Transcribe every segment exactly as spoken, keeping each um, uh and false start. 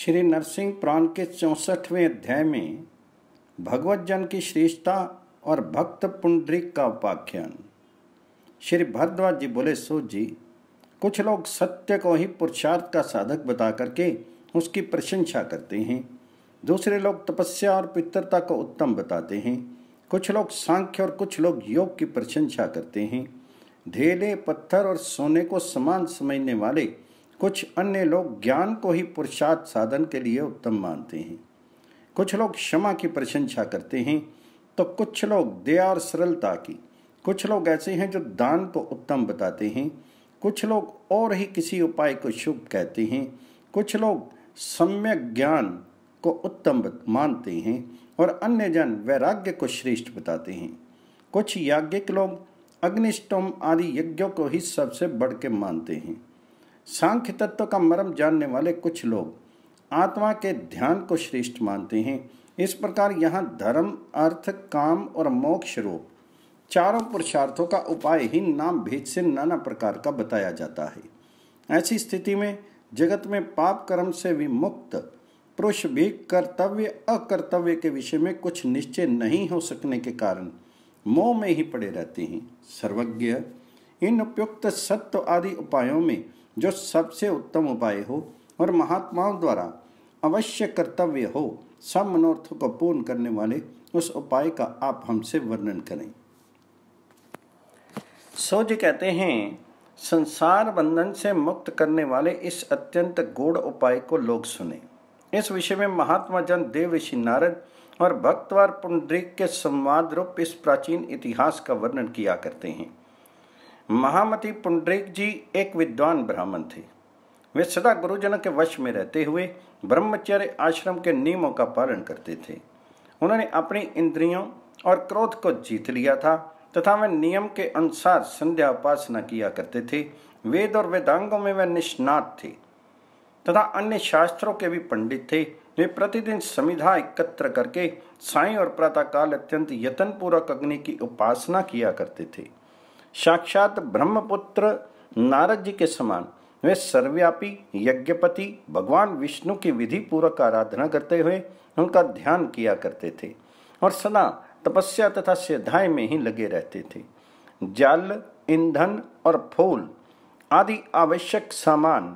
श्री नरसिंह पुराण के चौंसठवें अध्याय में भगवत जन की श्रेष्ठता और भक्त पुंडरीक का उपाख्यान। श्री भरद्वाज जी बोले, सो जी, कुछ लोग सत्य को ही पुरुषार्थ का साधक बता करके उसकी प्रशंसा करते हैं। दूसरे लोग तपस्या और पितरता को उत्तम बताते हैं। कुछ लोग सांख्य और कुछ लोग योग की प्रशंसा करते हैं। ढेले, पत्थर और सोने को समान समझने वाले कुछ अन्य लोग ज्ञान को ही पुरुषार्थ साधन के लिए उत्तम मानते हैं। कुछ लोग क्षमा की प्रशंसा करते हैं तो कुछ लोग दया और सरलता की। कुछ लोग ऐसे हैं जो दान को उत्तम बताते हैं। कुछ लोग और ही किसी उपाय को शुभ कहते हैं। कुछ लोग सम्यक ज्ञान को उत्तम मानते हैं और अन्य जन वैराग्य को श्रेष्ठ बताते हैं। कुछ याज्ञिक लोग अग्निष्टोम आदि यज्ञों को ही सबसे बढ़ के मानते हैं। सांख्य तत्व का मर्म जानने वाले कुछ लोग आत्मा के ध्यान को श्रेष्ठ मानते हैं। इस प्रकार यहाँ धर्म, अर्थ, काम और मोक्ष रूप चारों पुरुषार्थों का उपाय ही नाम भेद से नाना प्रकार का बताया जाता है। ऐसी स्थिति में जगत में पाप कर्म से विमुक्त पुरुष भी कर्तव्य अकर्तव्य के विषय में कुछ निश्चय नहीं हो सकने के कारण मोह में ही पड़े रहते हैं। सर्वज्ञ इन उपयुक्त सत्व आदि उपायों में जो सबसे उत्तम उपाय हो और महात्माओं द्वारा अवश्य कर्तव्य हो, सब मनोरथों को पूर्ण करने वाले उस उपाय का आप हमसे वर्णन करें। सो जी कहते हैं, संसार बंधन से मुक्त करने वाले इस अत्यंत गूढ़ उपाय को लोग सुने। इस विषय में महात्मा जन देव ऋषि नारद और भक्तवार पुंडरीक के संवाद रूप इस प्राचीन इतिहास का वर्णन किया करते हैं। महामति पुंडरीक जी एक विद्वान ब्राह्मण थे। वे सदा गुरुजनों के वश में रहते हुए ब्रह्मचर्य आश्रम के नियमों का पालन करते थे। उन्होंने अपनी इंद्रियों और क्रोध को जीत लिया था तथा वे नियम के अनुसार संध्या उपासना किया करते थे। वेद और वेदांगों में वे निष्णात थे तथा अन्य शास्त्रों के भी पंडित थे। वे प्रतिदिन समिधा एकत्र करके सायं और प्रातःकाल अत्यंत यत्नपूर्वक अग्नि की उपासना किया करते थे। साक्षात ब्रह्मपुत्र नारद जी के समान वे सर्वव्यापी यज्ञपति भगवान विष्णु की विधि पूर्वक आराधना करते हुए उनका ध्यान किया करते थे और सदा तपस्या तथा श्रद्धाएं में ही लगे रहते थे। जल, ईंधन और फूल आदि आवश्यक सामान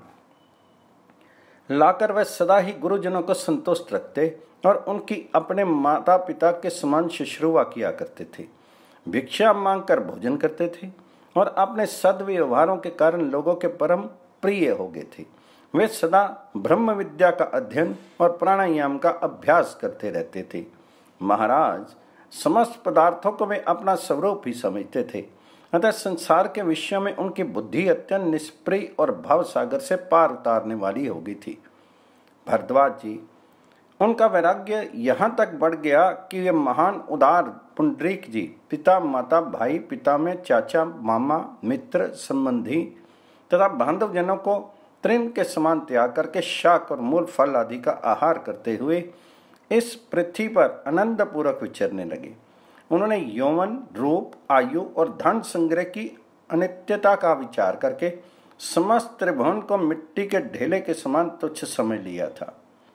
लाकर वह सदा ही गुरुजनों को संतुष्ट रखते और उनकी अपने माता पिता के समान शुश्रूषा किया करते थे। भिक्षा मांगकर भोजन करते थे और अपने सद्व्यवहारों के कारण लोगों के परम प्रिय हो गए थे। वे सदा ब्रह्म विद्या का अध्ययन और प्राणायाम का अभ्यास करते रहते थे। महाराज, समस्त पदार्थों को वे अपना स्वरूप ही समझते थे, अतः संसार के विषयों में उनकी बुद्धि अत्यंत निष्प्रिय और भव सागर से पार उतारने वाली हो गई थी। भरद्वाज जी, उनका वैराग्य यहाँ तक बढ़ गया कि वे महान उदार पुंडरीक जी पिता, माता, भाई, पिता में चाचा, मामा, मित्र, संबंधी तथा बांधव जनों को तृण के समान त्याग करके शाक और मूल फल आदि का आहार करते हुए इस पृथ्वी पर आनंद पूर्वक विचरने लगे। उन्होंने यौवन, रूप, आयु और धन संग्रह की अनित्यता का विचार करके समस्त त्रिभुवन को मिट्टी के ढेले के समान तुच्छ समझ लिया था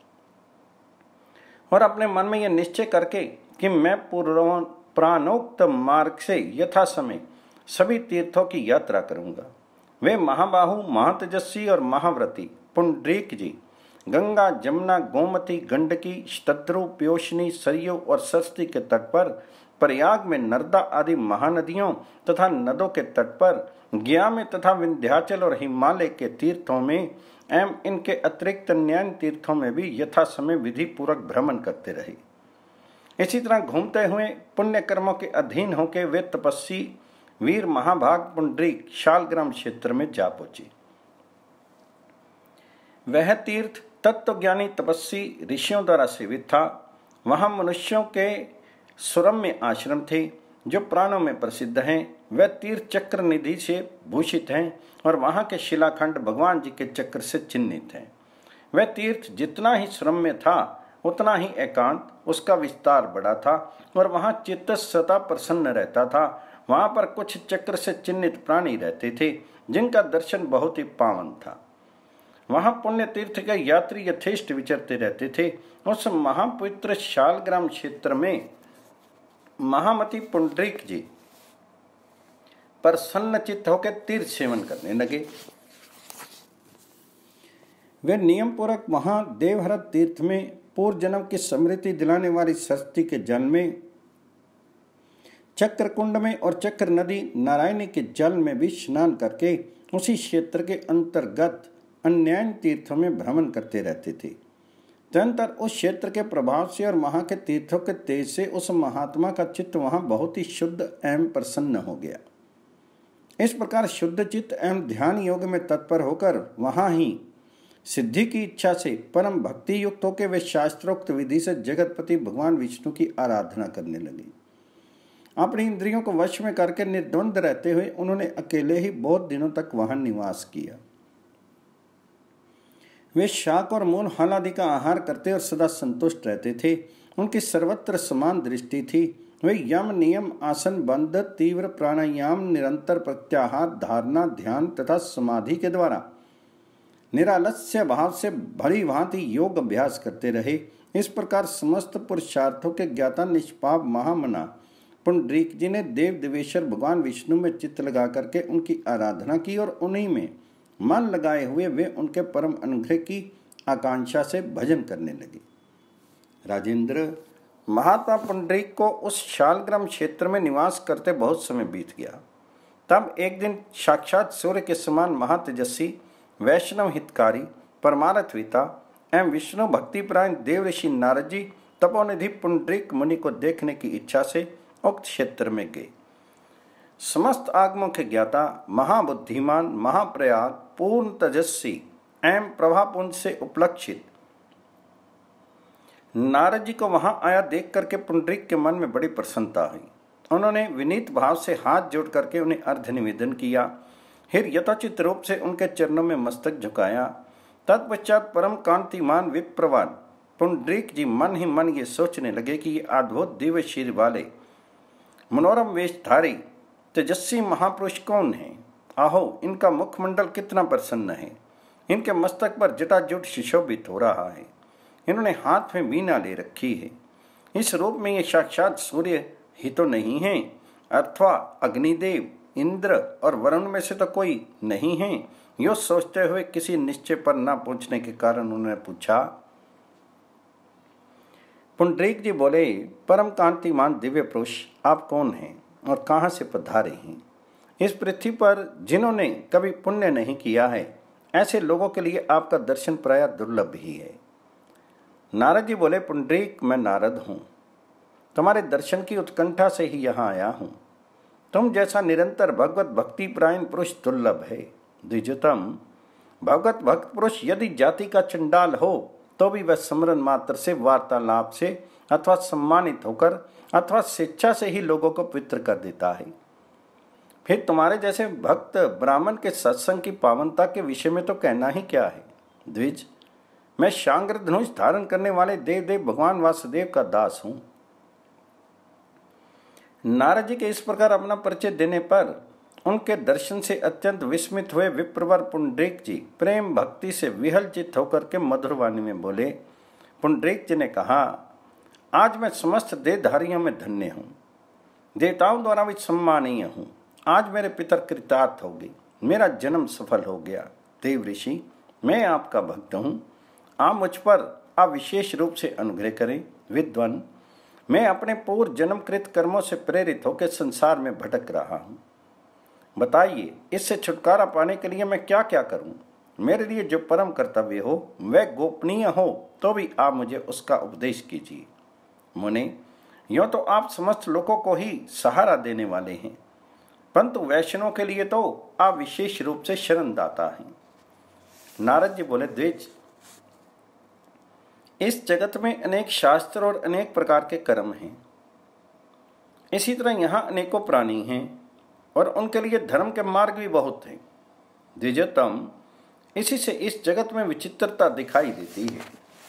और अपने मन में यह निश्चय करके कि मैं पूर्व प्राणोक्त मार्ग से यथा समय सभी तीर्थों की यात्रा करूंगा। वे महाबाहु, महातेजस्वी और महाव्रती पुंडरीक जी गंगा, जमुना, गोमती, गंडकी, शतद्रु, प्योशनी, सरयू और सरस्वती के तट पर, प्रयाग में नर्मदा आदि महानदियों तथा नदों के तट पर, गया में तथा विंध्याचल और हिमालय के तीर्थों में एवं इनके अतिरिक्त न्याय तीर्थों में भी यथा समय विधि पूर्वक भ्रमण करते रहे। इसी तरह घूमते हुए पुण्य कर्मों के अधीन होकर वे तपस्वी वीर महाभाग पुंडरीक शालग्राम क्षेत्र में जा पहुंचे। वह तीर्थ तत्वज्ञानी तपस्वी ऋषियों द्वारा सेवित था। वहां मनुष्यों के सुरम्य आश्रम थे जो प्राणों में प्रसिद्ध हैं। वह तीर्थ चक्र निधि से भूषित हैं और वहां के शिलाखंड भगवान जी के चक्र से चिन्हित हैं। वह तीर्थ जितना ही सुरम्य था उतना ही एकांत, उसका विस्तार बड़ा था और वहां चित्त सदा प्रसन्न रहता था। वहां पर कुछ चक्र से चिन्हित प्राणी रहते थे जिनका दर्शन बहुत ही पावन था। वहां पुण्य तीर्थ के यात्री यथेष्ट विचरते रहते थे। उस महापवित्र शालग्राम क्षेत्र में महामती पुंडरीक जी प्रसन्नचित्त होकर तीर्थ सेवन करने लगे। वे नियम पूर्वक वहां देवहरत तीर्थ में पूर्व जन्म की स्मृति दिलाने वाली सरस्वती के जल में, चक्रकुंड में और चक्र नदी नारायणी के जल में भी स्नान करके उसी क्षेत्र के अंतर्गत अन्य तीर्थों में भ्रमण करते रहते थे। तदनंतर उस क्षेत्र के प्रभाव से और वहां के तीर्थों के तेज से उस महात्मा का चित्त वहां बहुत ही शुद्ध एवं प्रसन्न हो गया। इस प्रकार शुद्ध चित्त एवं ध्यान योग में तत्पर होकर वहां ही सिद्धि की इच्छा से परम भक्ति युक्त होकर वे शास्त्रोक्त विधि से जगतपति भगवान विष्णु की आराधना करने लगे। अपनी इंद्रियों को वश में करके निर्द्वंद रहते हुए उन्होंने अकेले ही बहुत दिनों तक वहां निवास किया। वे शाक और मूल फल आदि का आहार करते और सदा संतुष्ट रहते थे। उनकी सर्वत्र समान दृष्टि थी। वे यम नियम आसन बंध तीव्र प्राणायाम निरंतर प्रत्याहार धारणा ध्यान तथा समाधि के द्वारा निरालस्य भाव से भली भांति योग अभ्यास करते रहे। इस प्रकार समस्त पुरुषार्थों के ज्ञाता निष्पाप महामना पुंडरीक जी ने देव देवेश्वर भगवान विष्णु में चित्त लगा करके उनकी आराधना की और उन्हीं में मन लगाए हुए वे उनके परम अनुग्रह की आकांक्षा से भजन करने लगे। राजेंद्र, महात्मा पुंडरीक को उस शालग्राम क्षेत्र में निवास करते बहुत समय बीत गया। तब एक दिन साक्षात सूर्य के समान महातेजस्वी वैष्णव हितकारी परमार्थविता एवं विष्णु भक्तिपरायण देव ऋषि नारद जी तपोनिधि पुंडरीक मुनि को देखने की इच्छा से उक्त क्षेत्र में गए। समस्त आगमों के ज्ञाता महाबुद्धिमान महाप्रयाग पूर्ण तेजस्वी एवं प्रभापुंज से उपलक्षित नारद जी को वहां आया देख करके पुंडरीक के मन में बड़ी प्रसन्नता हुई। उन्होंने विनीत भाव से हाथ जोड़ करके उन्हें अर्घ्य निवेदन किया। फिर यथोचित रूप से उनके चरणों में मस्तक झुकाया। तत्पश्चात परम कांतिमान विप्रवान पुंडरीक जी मन ही मन ये सोचने लगे कि ये अद्भुत दिव्य शीर वाले मनोरम वेशधारी तेजस्वी महापुरुष कौन है। आहो, इनका मुखमंडल कितना प्रसन्न है। इनके मस्तक पर जटाजूट सुशोभित हो रहा है। इन्होंने हाथ में वीणा ले रखी है। इस रूप में ये साक्षात सूर्य ही तो नहीं है, अथवा अग्निदेव इंद्र और वरुण में से तो कोई नहीं है। यो सोचते हुए किसी निश्चय पर न पहुंचने के कारण उन्होंने पूछा। पुंडरीक जी बोले, परम कांतिमान दिव्य पुरुष, आप कौन हैं और कहाँ से पधारे हैं। इस पृथ्वी पर जिन्होंने कभी पुण्य नहीं किया है ऐसे लोगों के लिए आपका दर्शन प्रायः दुर्लभ ही है। नारद जी बोले, पुंडरीक, मैं नारद हूँ, तुम्हारे दर्शन की उत्कंठा से ही यहाँ आया हूँ। तुम जैसा निरंतर भगवत भक्ति प्रायण पुरुष दुर्लभ है। द्विजतम, भगवत भक्त पुरुष यदि जाति का चंडाल हो तो भी वह स्मरण मात्र से वार्तालाप से अथवा सम्मानित होकर अथवा स्वेच्छा से ही लोगों को पवित्र कर देता है। फिर तुम्हारे जैसे भक्त ब्राह्मण के सत्संग की पावनता के विषय में तो कहना ही क्या है। द्विज, मैं शांग्र धनुष धारण करने वाले देव देव भगवान वासुदेव का दास हूँ। नारद जी के इस प्रकार अपना परिचय देने पर उनके दर्शन से अत्यंत विस्मित हुए विप्रवर पुंडरीक जी प्रेम भक्ति से विहल चित्त होकर के मधुर वाणी में बोले। पुंडरीक जी ने कहा, आज मैं समस्त देहधारियों में धन्य हूँ, देवताओं द्वारा भी सम्मानीय हूँ। आज मेरे पितर कृतार्थ हो गए, मेरा जन्म सफल हो गया। देव ऋषि, मैं आपका भक्त हूँ, आप मुझ पर आप विशेष रूप से अनुग्रह करें। विद्वान, मैं अपने पूर्व जन्मकृत कर्मों से प्रेरित होकर संसार में भटक रहा हूँ। बताइए, इससे छुटकारा पाने के लिए मैं क्या क्या करूँ। मेरे लिए जो परम कर्तव्य हो वह गोपनीय हो तो भी आप मुझे उसका उपदेश कीजिए। मुने, यूँ तो आप समस्त लोगों को ही सहारा देने वाले हैं, परंतु वैष्णवों के लिए तो आप विशेष रूप से शरणदाता हैं। नारद जी बोले, द्विज, इस जगत में अनेक शास्त्र और अनेक प्रकार के कर्म हैं। इसी तरह यहाँ अनेकों प्राणी हैं और उनके लिए धर्म के मार्ग भी बहुत हैं। द्विजतम, इसी से इस जगत में विचित्रता दिखाई देती है।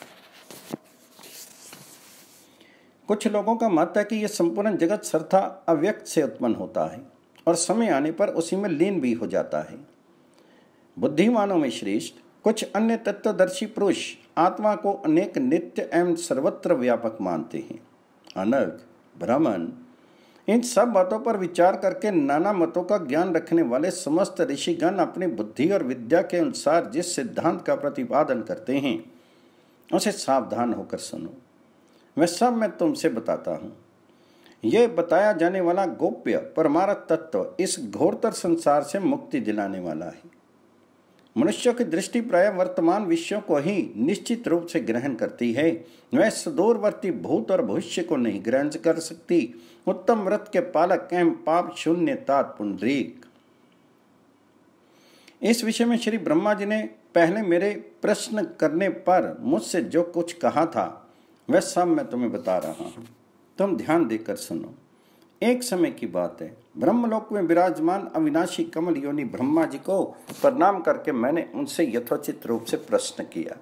कुछ लोगों का मत है कि यह संपूर्ण जगत सर्था अव्यक्त से उत्पन्न होता है और समय आने पर उसी में लीन भी हो जाता है। बुद्धिमानों में श्रेष्ठ कुछ अन्य तत्वदर्शी पुरुष आत्मा को अनेक नित्य एवं सर्वत्र व्यापक मानते हैं। अनर्घ, भ्रमण, इन सब बातों पर विचार करके नाना मतों का ज्ञान रखने वाले समस्त ऋषिगण अपनी बुद्धि और विद्या के अनुसार जिस सिद्धांत का प्रतिपादन करते हैं उसे सावधान होकर सुनो। वह सब मैं तुमसे बताता हूँ। यह बताया जाने वाला गोप्य परमार्थ तत्व इस घोरतर संसार से मुक्ति दिलाने वाला है। मनुष्यों की दृष्टि प्राय वर्तमान विषयों को ही निश्चित रूप से ग्रहण करती है। वह सुदूरवर्ती भूत और भविष्य को नहीं ग्रहण कर सकती। उत्तम व्रत के पालक एवं पाप शून्य तात पुंडरीक। इस विषय में श्री ब्रह्मा जी ने पहले मेरे प्रश्न करने पर मुझसे जो कुछ कहा था वह सब मैं तुम्हें बता रहा हूँ। तुम ध्यान देकर सुनो। एक समय की बात है, ब्रह्मलोक में विराजमान अविनाशी कमल योनि ब्रह्मा जी को प्रणाम करके मैंने उनसे यथोचित रूप से प्रश्न किया।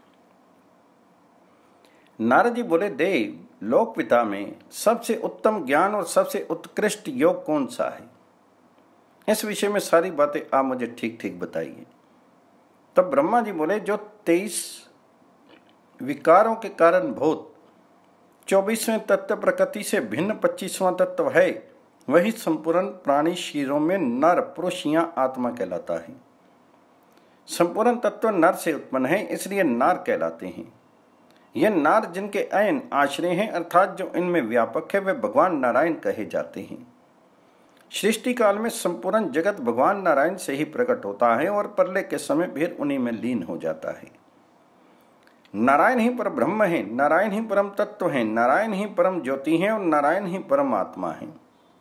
नारद जी बोले, देव, लोक पिता में सबसे उत्तम ज्ञान और सबसे उत्कृष्ट योग कौन सा है? इस विषय में सारी बातें आप मुझे ठीक ठीक बताइए। तब ब्रह्मा जी बोले, जो तेईस विकारों के कारण भूत चौबीसवें तत्व प्रकृति से भिन्न पच्चीसवां तत्व है, वही संपूर्ण प्राणी शरीरों में नर पुरुष या आत्मा कहलाता है। संपूर्ण तत्व नर से उत्पन्न है, इसलिए नार कहलाते हैं। ये नार जिनके अयन आश्रय हैं अर्थात जो इनमें व्यापक है वे भगवान नारायण कहे जाते हैं। सृष्टि काल में संपूर्ण जगत भगवान नारायण से ही प्रकट होता है और प्रलय के समय फिर उन्हीं में लीन हो जाता है। नारायण ही पर ब्रह्म है, नारायण ही परम तत्व है, नारायण ही परम ज्योति है और नारायण ही परम आत्मा है।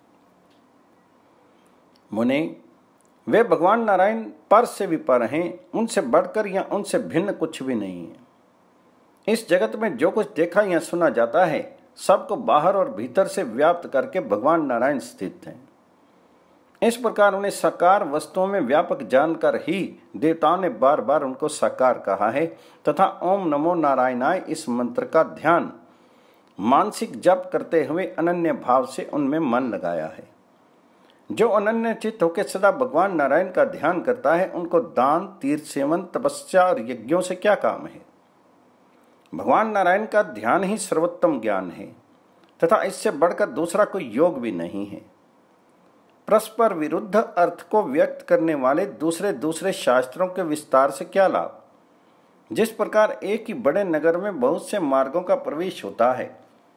मुने, वे भगवान नारायण पर से भी पर हैं, उनसे बढ़कर या उनसे भिन्न कुछ भी नहीं है। इस जगत में जो कुछ देखा या सुना जाता है सबको बाहर और भीतर से व्याप्त करके भगवान नारायण स्थित हैं। इस प्रकार उन्हें साकार वस्तुओं में व्यापक जानकर ही देवताओं ने बार बार उनको साकार कहा है तथा ओम नमो नारायणाय इस मंत्र का ध्यान मानसिक जप करते हुए अनन्य भाव से उनमें मन लगाया है। जो अनन्य चित्त होकर सदा भगवान नारायण का ध्यान करता है उनको दान, तीर्थ सेवन, तपस्या और यज्ञों से क्या काम है? भगवान नारायण का ध्यान ही सर्वोत्तम ज्ञान है तथा इससे बढ़कर दूसरा कोई योग भी नहीं है। परस्पर विरुद्ध अर्थ को व्यक्त करने वाले दूसरे दूसरे शास्त्रों के विस्तार से क्या लाभ? जिस प्रकार एक ही बड़े नगर में बहुत से मार्गों का प्रवेश होता है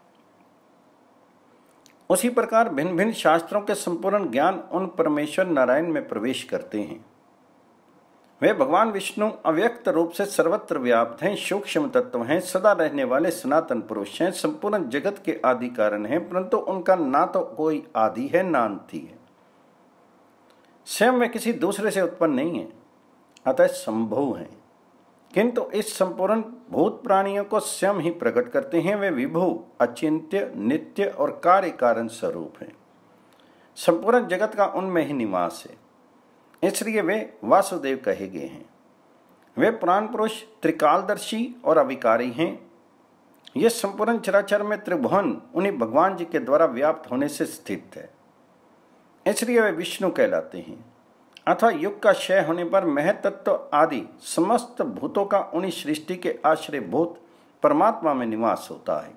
उसी प्रकार भिन्न भिन्न शास्त्रों के संपूर्ण ज्ञान उन परमेश्वर नारायण में प्रवेश करते हैं। वे भगवान विष्णु अव्यक्त रूप से सर्वत्र व्याप्त हैं, सूक्ष्म तत्व हैं, सदा रहने वाले सनातन पुरुष हैं, संपूर्ण जगत के आदि कारण हैं, परंतु उनका ना तो कोई आदि है ना अंत है। स्वयं वे किसी दूसरे से उत्पन्न नहीं है, अतः संभव है, किंतु इस संपूर्ण भूत प्राणियों को स्वयं ही प्रकट करते हैं। वे विभु, अचिंत्य, नित्य और कार्य कारण स्वरूप हैं। संपूर्ण जगत का उनमें ही निवास है, इसलिए वे वासुदेव कहे गए हैं। वे प्राण पुरुष, त्रिकालदर्शी और अविकारी हैं। ये संपूर्ण चराचर में त्रिभुवन उन्हीं भगवान जी के द्वारा व्याप्त होने से स्थित है, इसलिए वे विष्णु कहलाते हैं। अथवा युग का क्षय होने पर महतत्व आदि समस्त भूतों का उन्हीं सृष्टि के आश्रय भूत परमात्मा में निवास होता है,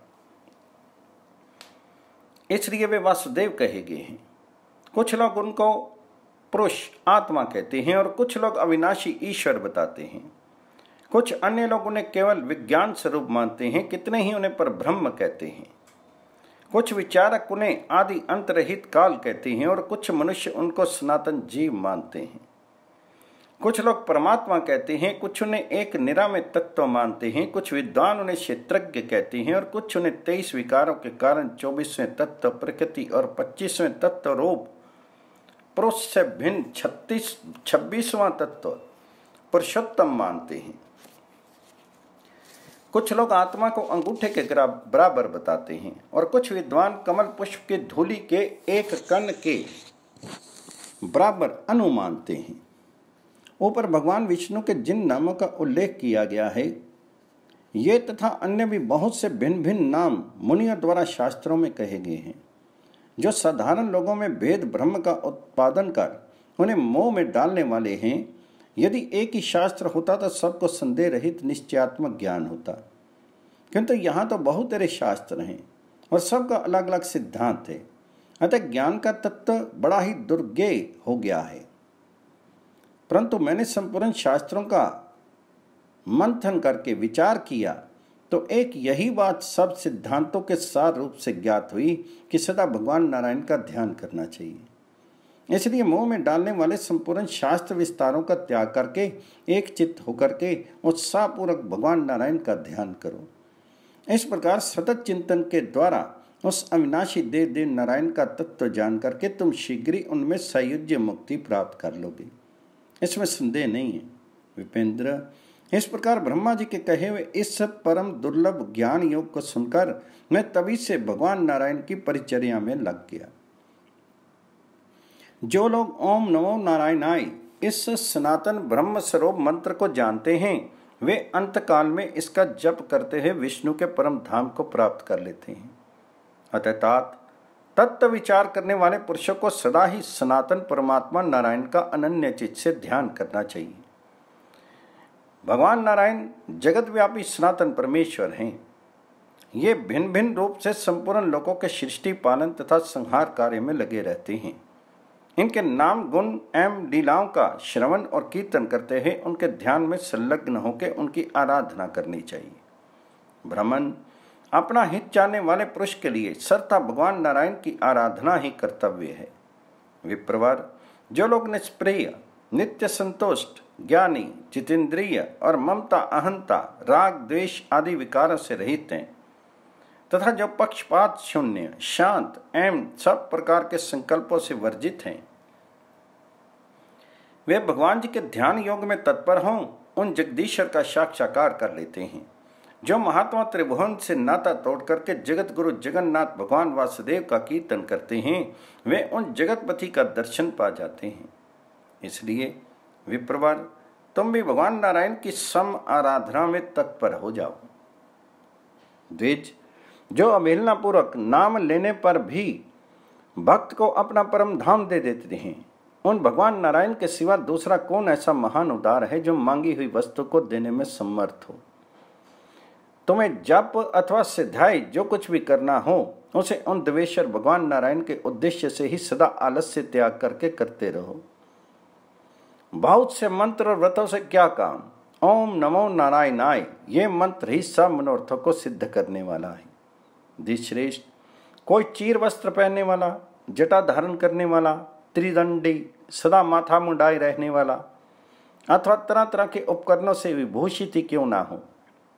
इसलिए वे वासुदेव कहे गए हैं। कुछ लोग उनको पुरुष आत्मा कहते हैं और कुछ लोग अविनाशी ईश्वर बताते हैं। कुछ अन्य लोग उन्हें केवल विज्ञान स्वरूप मानते हैं, कितने ही उन्हें पर ब्रह्म कहते हैं। कुछ विचारक उन्हें आदि अंत रहित काल कहते हैं और कुछ मनुष्य उनको सनातन जीव मानते हैं। कुछ लोग परमात्मा कहते हैं, कुछ उन्हें एक निरामित तत्व मानते हैं, कुछ विद्वान उन्हें क्षेत्रज्ञ कहते हैं और कुछ उन्हें तेईस विकारों के कारण चौबीसवें तत्व प्रकृति और पच्चीसवें तत्व रूप पुरुष से भिन्न छत्तीस छब्बीसवां तत्व पुरुषोत्तम मानते हैं। कुछ लोग आत्मा को अंगूठे के बराबर बताते हैं और कुछ विद्वान कमल पुष्प के धूलि के एक कण के बराबर अणु मानते हैं। ऊपर भगवान विष्णु के जिन नामों का उल्लेख किया गया है, ये तथा अन्य भी बहुत से भिन्न भिन्न नाम मुनियों द्वारा शास्त्रों में कहे गए हैं, जो साधारण लोगों में भेद ब्रह्म का उत्पादन कर उन्हें मोह में डालने वाले हैं। यदि एक ही शास्त्र होता तो सबको संदेह रहित निश्चयात्मक ज्ञान होता, किंतु यहाँ तो बहुत सारे शास्त्र हैं और सबका अलग अलग सिद्धांत है। अतः ज्ञान का तत्व बड़ा ही दुर्गेय हो गया है। परंतु मैंने संपूर्ण शास्त्रों का मंथन करके विचार किया तो एक यही बात सब सिद्धांतों के सार रूप से ज्ञात हुई कि सदा भगवान नारायण का ध्यान करना चाहिए। इसलिए मुंह में डालने वाले संपूर्ण शास्त्र विस्तारों का त्याग करके एक चित्त होकर के उत्साहपूर्वक भगवान नारायण का ध्यान करो। इस प्रकार सतत चिंतन के द्वारा उस अविनाशी देव देव नारायण का तत्व जान करके तुम शीघ्र ही उनमें सायुज्य मुक्ति प्राप्त कर लोगे, इसमें संदेह नहीं है। विपेंद्र, इस प्रकार ब्रह्मा जी के कहे हुए इस परम दुर्लभ ज्ञान योग को सुनकर मैं तभी से भगवान नारायण की परिचर्या में लग गया। जो लोग ओम नमो नारायणाय इस सनातन ब्रह्म स्वरूप मंत्र को जानते हैं वे अंतकाल में इसका जप करते हुए विष्णु के परम धाम को प्राप्त कर लेते हैं। अतः तात तत्व विचार करने वाले पुरुषों को सदा ही सनातन परमात्मा नारायण का अनन्य चित्त से ध्यान करना चाहिए। भगवान नारायण जगत व्यापी सनातन परमेश्वर हैं। ये भिन्न भिन्न रूप से संपूर्ण लोगों के सृष्टि पालन तथा संहार कार्य में लगे रहते हैं। इनके नाम गुण एवं लीलाओं का श्रवण और कीर्तन करते हुए उनके ध्यान में संलग्न होकर उनकी आराधना करनी चाहिए। ब्राह्मण, अपना हित चाहने वाले पुरुष के लिए सर्वथा भगवान नारायण की आराधना ही कर्तव्य है। विप्रवर, जो लोग निष्प्रिय, नित्य संतुष्ट, ज्ञानी, जितेंद्रिय और ममता, अहंता, राग, द्वेष आदि विकारों से रहित हैं तथा जो पक्षपात शून्य, शांत एवं सब प्रकार के संकल्पों से वर्जित हैं, वे भगवान जी के ध्यान योग में तत्पर हों उन जगदीश्वर का साक्षात्कार कर लेते हैं। जो महात्मा त्रिभुवन से नाता तोड़ करके जगत गुरु जगन्नाथ भगवान वासुदेव का कीर्तन करते हैं वे उन जगतपति का दर्शन पा जाते हैं। इसलिए विप्रवर, तुम भी भगवान नारायण की सम आराधना में तत्पर हो जाओ। द्विज, जो अवहेलना पूर्वक नाम लेने पर भी भक्त को अपना परम धाम दे देते हैं, उन भगवान नारायण के सिवा दूसरा कौन ऐसा महान उदार है जो मांगी हुई वस्तु को देने में समर्थ हो। तुम्हें जप अथवा सिद्धाई जो कुछ भी करना हो उसे उन देवेश्वर भगवान नारायण के उद्देश्य से ही सदा आलस्य त्याग करके करते रहो। बहुत से मंत्र और व्रतों से क्या काम, ओम नमो नारायणाय ये मंत्र ही सब मनोरथों को सिद्ध करने वाला है। द्विश्रेष्ठ, कोई चीर वस्त्र पहनने वाला, जटा धारण करने वाला, त्रिदंडी, सदा माथा मुंडाए रहने वाला अथवा तरह तरह के उपकरणों से विभूषित ही क्यों ना हो,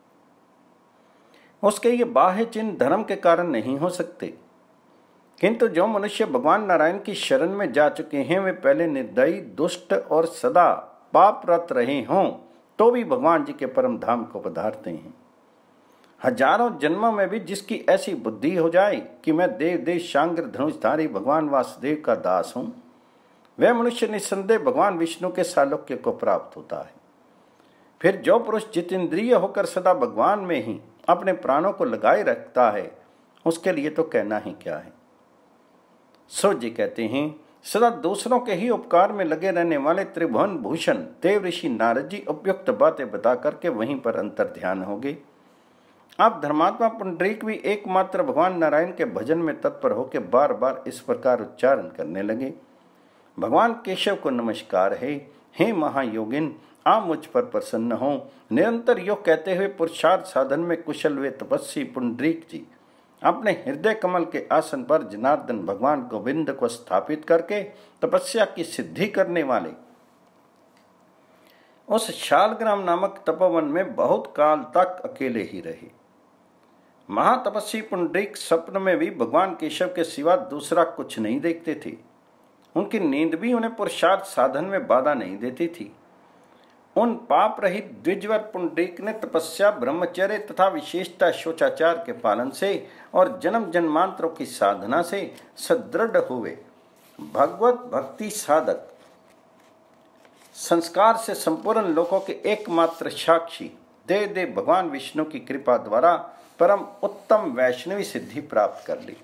उसके ये बाह्य चिन्ह धर्म के कारण नहीं हो सकते। किंतु जो मनुष्य भगवान नारायण की शरण में जा चुके हैं वे पहले निर्दयी, दुष्ट और सदा पापरत रहे हों तो भी भगवान जी के परम धाम को पधारते हैं। हजारों जन्मों में भी जिसकी ऐसी बुद्धि हो जाए कि मैं देव देव शांग्र धनुषधारी भगवान वासुदेव का दास हूं, वह मनुष्य निस्संदेह भगवान विष्णु के सालोक्य को प्राप्त होता है। फिर जो पुरुष जितेंद्रिय होकर सदा भगवान में ही अपने प्राणों को लगाए रखता है उसके लिए तो कहना ही क्या है। सो जी कहते हैं, सदा दूसरों के ही उपकार में लगे रहने वाले त्रिभुवन भूषण देव ऋषि नारद जी उपयुक्त बातें बता करके वहीं पर अंतर ध्यान हो गए। अब धर्मात्मा पुंडरीक भी एकमात्र भगवान नारायण के भजन में तत्पर होकर बार बार इस प्रकार उच्चारण करने लगे। भगवान केशव को नमस्कार है, हे महायोगिन आप मुझ पर प्रसन्न हो। निरंतर योग कहते हुए पुरुषार्थ साधन में कुशल वे तपस्वी पुंडरीक जी अपने हृदय कमल के आसन पर जनार्दन भगवान गोविंद को स्थापित करके तपस्या की सिद्धि करने वाले उस शालग्राम नामक तपोवन में बहुत काल तक अकेले ही रहे। महातपस्वी पुंडरीक स्वप्न में भी भगवान केशव के सिवा दूसरा कुछ नहीं देखते थे। उनकी नींद भी उन्हें पुरुषार्थ साधन में बाधा नहीं देती थी। उन पाप रहित द्विजवर पुंडरीक ने तपस्या, ब्रह्मचर्य तथा विशेषता शोचाचार के पालन से और जन्म जन्मांतरों की साधना से सदृढ़ हुए भगवत भक्ति साधक संस्कार से संपूर्ण लोकों के एकमात्र साक्षी देव देव भगवान विष्णु की कृपा द्वारा परम उत्तम वैष्णवी सिद्धि प्राप्त कर ली।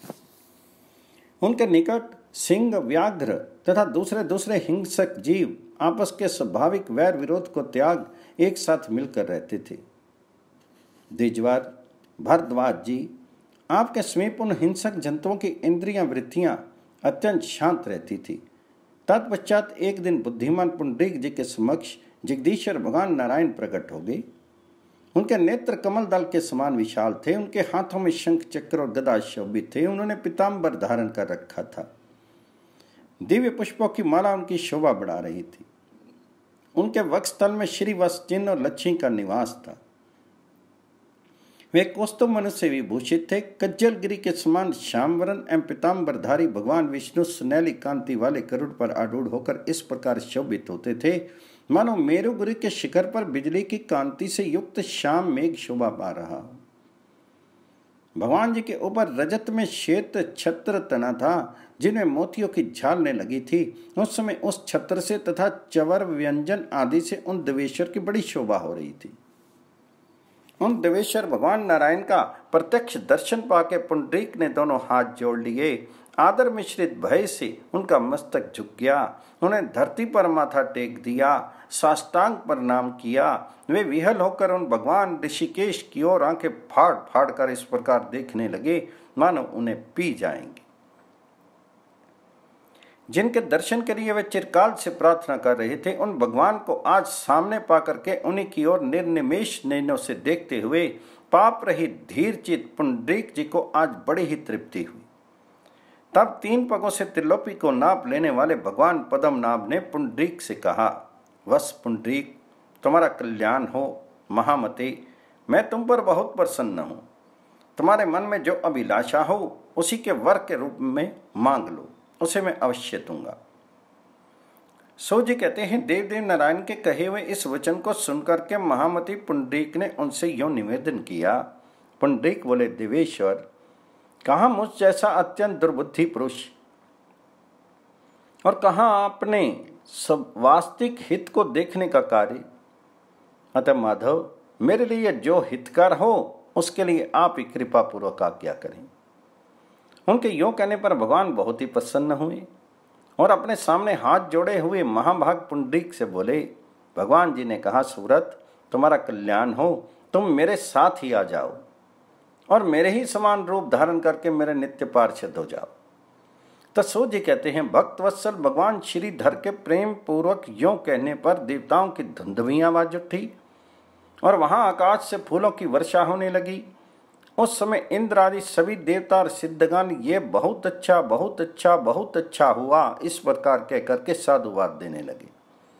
उनके निकट सिंह, व्याघ्र तथा दूसरे दूसरे हिंसक जीव आपस के स्वाभाविक वैर विरोध को त्याग एक साथ मिलकर रहते थे। द्विजवर भरद्वाज जी, आपके समीप उन हिंसक जंतुओं की इंद्रियां वृत्तियां अत्यंत शांत रहती थी। तत्पश्चात एक दिन बुद्धिमान पुंडरीक जी के समक्ष जगदीश्वर भगवान नारायण प्रकट हो गए। उनके नेत्र कमल दल के समान विशाल थे। उनके हाथों में शंख चक्र और गदा शोभित थे। उन्होंने पीताम्बर धारण कर रखा था। दिव्य पुष्पों की माला उनकी शोभा बढ़ा रही थी। उनके वक्षस्थल में श्रीवत्स चिन्ह और लक्ष्मी का निवास था। वे कौस्तुभ मनुष्य से विभूषित थे। कज्जल गिरी के समान श्यामवरण एवं पीताम्बरधारी भगवान विष्णु सुनैली कांति वाले गरुड़ पर आरूढ़ होकर इस प्रकार शोभित होते थे मानो मेरुगिरी के शिखर पर बिजली की कांति से युक्त श्याम मेघ शोभा पा रहा। भगवान जी के ऊपर रजत में श्वेत छत्र तना था जिनमें मोतियों की झालने लगी थी। उस समय उस छत्र से तथा चवर व्यंजन आदि से उन देवेश्वर की बड़ी शोभा हो रही थी। उन देवेश्वर भगवान नारायण का प्रत्यक्ष दर्शन पाके पुंडरीक ने दोनों हाथ जोड़ लिए। आदर मिश्रित भय से उनका मस्तक झुक गया। उन्हें धरती पर माथा टेक दिया, साष्टांग प्रणाम किया। वे विहल होकर उन भगवान ऋषिकेश की ओर आंखें फाड़ फाड़ कर इस प्रकार देखने लगे मानो उन्हें पी जाएंगे। जिनके दर्शन के लिए वे चिरकाल से प्रार्थना कर रहे थे, उन भगवान को आज सामने पा करके उन्हीं की ओर निर्निमेष नैनों से देखते हुए पाप रहित धीर चित पुंडरीक जी को आज बड़ी ही तृप्ति हुई। तब तीन पगों से त्रिलोकी को नाप लेने वाले भगवान पद्मनाभ ने पुंडरीक से कहा, वस पुंडरीक, तुम्हारा कल्याण हो महामते। मैं तुम पर बहुत प्रसन्न हूँ। तुम्हारे मन में जो अभिलाषा हो उसी के वर के रूप में मांग लो, उसे मैं अवश्य दूंगा। सो जी कहते हैं, देवदेव नारायण के कहे हुए इस वचन को सुनकर के महामती पुंडरीक ने उनसे यो निवेदन किया। पुंडरीक बोले, देवेश्वर, कहाँ मुझ जैसा अत्यंत दुर्बुद्धि पुरुष और कहाँ अपने सब वास्तविक हित को देखने का कार्य। अतः माधव, मेरे लिए जो हितकर हो उसके लिए आप ही कृपा पूर्वक आज्ञा करें। उनके यों कहने पर भगवान बहुत ही प्रसन्न हुए और अपने सामने हाथ जोड़े हुए महाभाग पुंडरीक से बोले, भगवान जी ने कहा, सुव्रत, तुम्हारा कल्याण हो, तुम मेरे साथ ही आ जाओ और मेरे ही समान रूप धारण करके मेरे नित्य पार्षद हो जाओ। तो सो जी कहते हैं, भक्त वत्सल भगवान श्रीधर के प्रेम पूर्वक यों कहने पर देवताओं की धुंधवी आवाज उठी और वहां आकाश से फूलों की वर्षा होने लगी। उस समय इंद्र आदि सभी देवता और सिद्धगण ये बहुत अच्छा बहुत अच्छा बहुत अच्छा हुआ इस प्रकार कह करके साधुवाद देने लगे।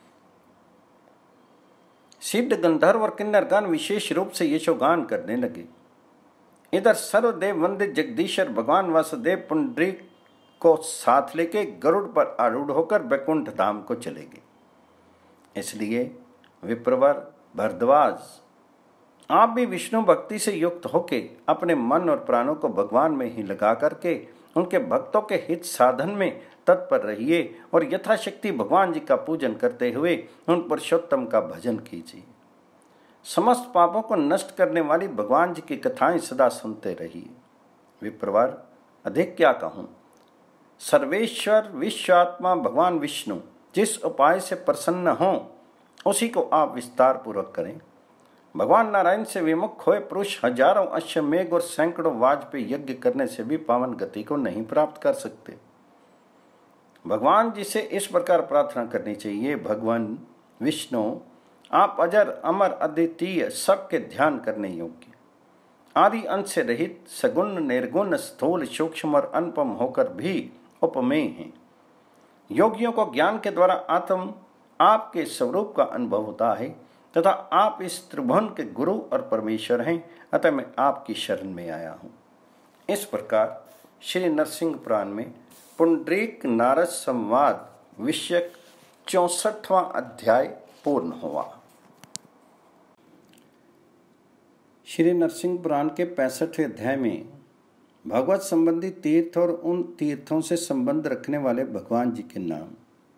सिद्ध गंधर्व और किन्नरगण विशेष रूप से यशोगान करने लगे। इधर सर्वदेव वंदित जगदीश्वर भगवान वासुदेव पुंडरीक को साथ लेके गरुड़ पर आरूढ़ होकर बैकुंठ धाम को चले गए। इसलिए विप्रवर भरद्वाज, आप भी विष्णु भक्ति से युक्त होके अपने मन और प्राणों को भगवान में ही लगा करके उनके भक्तों के हित साधन में तत्पर रहिए और यथाशक्ति भगवान जी का पूजन करते हुए उन पुरुषोत्तम का भजन कीजिए। समस्त पापों को नष्ट करने वाली भगवान जी की कथाएं सदा सुनते रहिए। विप्रवर, अधिक क्या कहूँ। सर्वेश्वर विश्वात्मा भगवान विष्णु जिस उपाय से प्रसन्न हों उसी को आप विस्तार पूर्वक करें। भगवान नारायण से विमुख हुए पुरुष हजारों अश्वमेघ और सैकड़ों वाजपेयी यज्ञ करने से भी पावन गति को नहीं प्राप्त कर सकते। भगवान जी से इस प्रकार प्रार्थना करनी चाहिए, भगवान विष्णु, आप अजर अमर अद्वितीय सबके ध्यान करने योग्य, आदि अंश से रहित, सगुण निर्गुण, स्थूल सूक्ष्म और अनुपम होकर भी उपमेय हैं। योगियों को ज्ञान के द्वारा आत्म आपके स्वरूप का अनुभव होता है तथा आप इस त्रिभुवन के गुरु और परमेश्वर हैं, अतः मैं आपकी शरण में आया हूँ। इस प्रकार श्री नरसिंह पुराण में पुंडरीक नारद संवाद विषयक चौसठवां अध्याय पूर्ण हुआ। श्री नरसिंह पुराण के पैंसठवें अध्याय में भगवत संबंधी तीर्थ और उन तीर्थों से संबंध रखने वाले भगवान जी के नाम।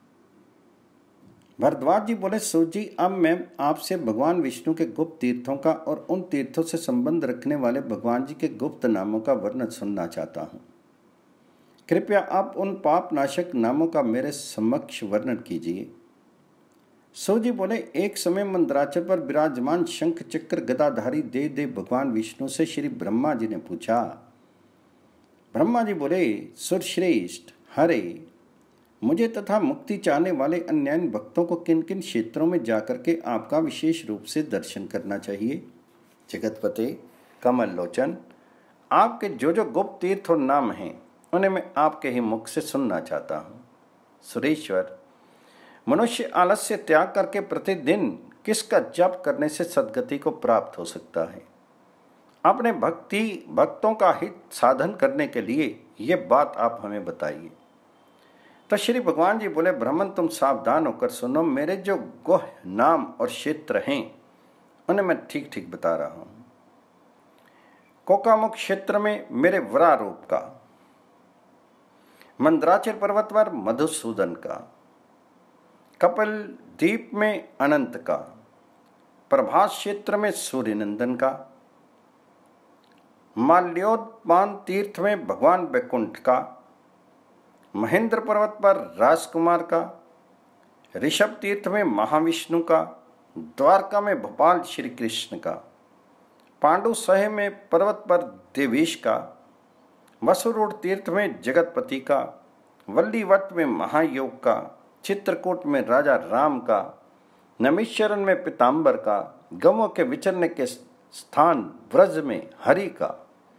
भरद्वाज जी बोले, सो जी, अब मैं आपसे भगवान विष्णु के गुप्त तीर्थों का और उन तीर्थों से संबंध रखने वाले भगवान जी के गुप्त नामों का वर्णन सुनना चाहता हूँ। कृपया आप उन पाप नाशक नामों का मेरे समक्ष वर्णन कीजिए। सूजी बोले, एक समय मंदराचल पर विराजमान शंख चक्र गदाधारी देव देव भगवान विष्णु से श्री ब्रह्मा जी ने पूछा। ब्रह्मा जी बोले, सुरश्रेष्ठ हरे, मुझे तथा मुक्ति चाहने वाले अन्य भक्तों को किन किन क्षेत्रों में जाकर के आपका विशेष रूप से दर्शन करना चाहिए? जगतपते कमल लोचन, आपके जो जो गुप्त तीर्थ और नाम हैं उन्हें मैं आपके ही मुख से सुनना चाहता हूँ। सुरेश्वर, मनुष्य आलस्य त्याग करके प्रतिदिन किसका जप करने से सद्गति को प्राप्त हो सकता है? अपने भक्ति भक्तों का हित साधन करने के लिए ये बात आप हमें बताइए। तो श्री भगवान जी बोले, ब्राह्मण तुम सावधान होकर सुनो, मेरे जो गुह नाम और क्षेत्र हैं उन्हें मैं ठीक ठीक बता रहा हूं। कोकामुख क्षेत्र में मेरे वरा रूप का, मंदराचल पर्वत पर मधुसूदन का, कपिल द्वीप में अनंत का, प्रभास क्षेत्र में सूर्यनंदन का, माल्योदपान तीर्थ में भगवान वैकुंठ का, महेंद्र पर्वत पर राजकुमार का, ऋषभ तीर्थ में महाविष्णु का, द्वारका में भोपाल श्री कृष्ण का, पांडु सह में पर्वत पर देवेश का, वसुरूढ़ तीर्थ में जगतपति का, वल्लीवट में महायोग का, चित्रकूट में राजा राम का, नमीश्वरन में पीताम्बर का, गवों के विचरने के स्थान ब्रज में हरि का,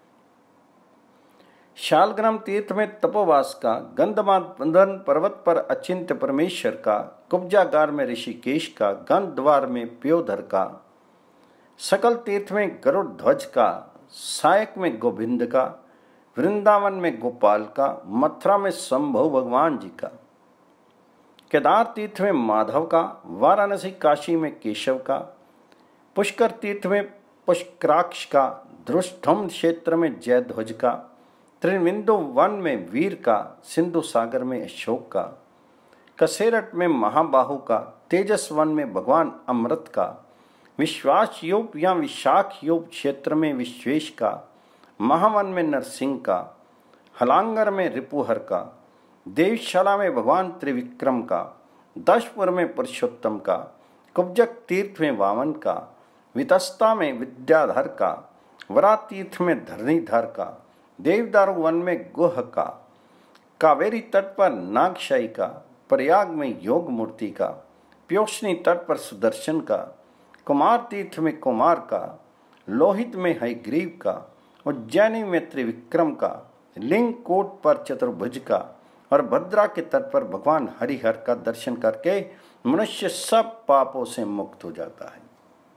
शालग्राम तीर्थ में तपोवास का, गंधमादन पर्वत पर अचिंत्य परमेश्वर का, कुब्जागार में ऋषिकेश का, गंधद्वार में प्योधर का, सकल तीर्थ में गरुड़ ध्वज का, सायक में गोविंद का, वृंदावन में गोपाल का, मथुरा में शंभु भगवान जी का, केदार तीर्थ में माधव का, वाराणसी काशी में केशव का, पुष्कर तीर्थ में पुष्कराक्ष का, ध्रुष्टम क्षेत्र में जयध्वज का, त्रिविंदु वन में वीर का, सिंधु सागर में अशोक का, कसेरट में महाबाहु का, तेजस वन में भगवान अमृत का, विश्वास योग या विशाख योग क्षेत्र में विश्वेश का, महावन में नरसिंह का, हलांगर में रिपुहर का, देवशाला में भगवान त्रिविक्रम का, दशपुर में पुरुषोत्तम का, कुब्जक तीर्थ में वामन का, वितस्ता में विद्याधर का, वरा तीर्थ में धरणीधर का, देवदारू वन में गुह का, कावेरी तट पर नागशाही का, प्रयाग में योग मूर्ति का, प्योष्णी तट पर सुदर्शन का, कुमार तीर्थ में कुमार का, लोहित में हयग्रीव का, उज्जैनी में त्रिविक्रम का, लिंग कोट पर चतुर्भुज का और भद्रा के तट पर भगवान हरिहर का दर्शन करके मनुष्य सब पापों से मुक्त हो जाता है।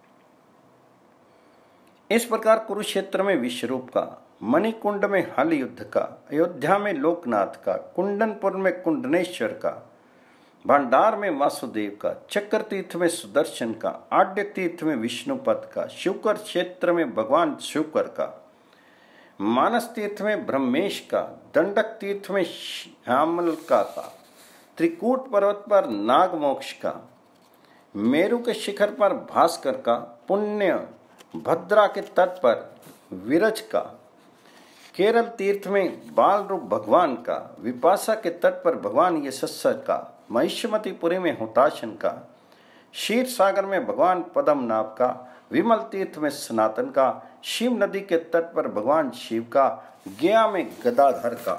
इस प्रकार कुरुक्षेत्र में विश्वरूप का, मणिकुंड में हल युद्ध का, अयोध्या में लोकनाथ का, कुंडनपुर में कुंडनेश्वर का, भंडार में वासुदेव का, चक्र तीर्थ में सुदर्शन का, आड्य तीर्थ में विष्णुपद का, शुकर क्षेत्र में भगवान शुकर का, मानस तीर्थ में ब्रह्मेश का, दंडक तीर्थ में श्यामलका का, त्रिकूट पर्वत पर नागमोक्ष का, मेरु के शिखर पर भास्कर का, पुण्य भद्रा के तट पर विरज का, केरल तीर्थ में बाल रूप भगवान का, विपाशा के तट पर भगवान यशस्सर का, महिष्मतीपुरी में हुताशन का, क्षीर सागर में भगवान पद्मनाभ का, विमल तीर्थ में सनातन का, शिव नदी के तट पर भगवान शिव का, गया में गदाधर का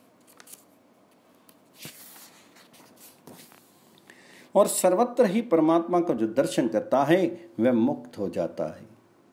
और सर्वत्र ही परमात्मा का जो दर्शन करता है वह मुक्त हो जाता है।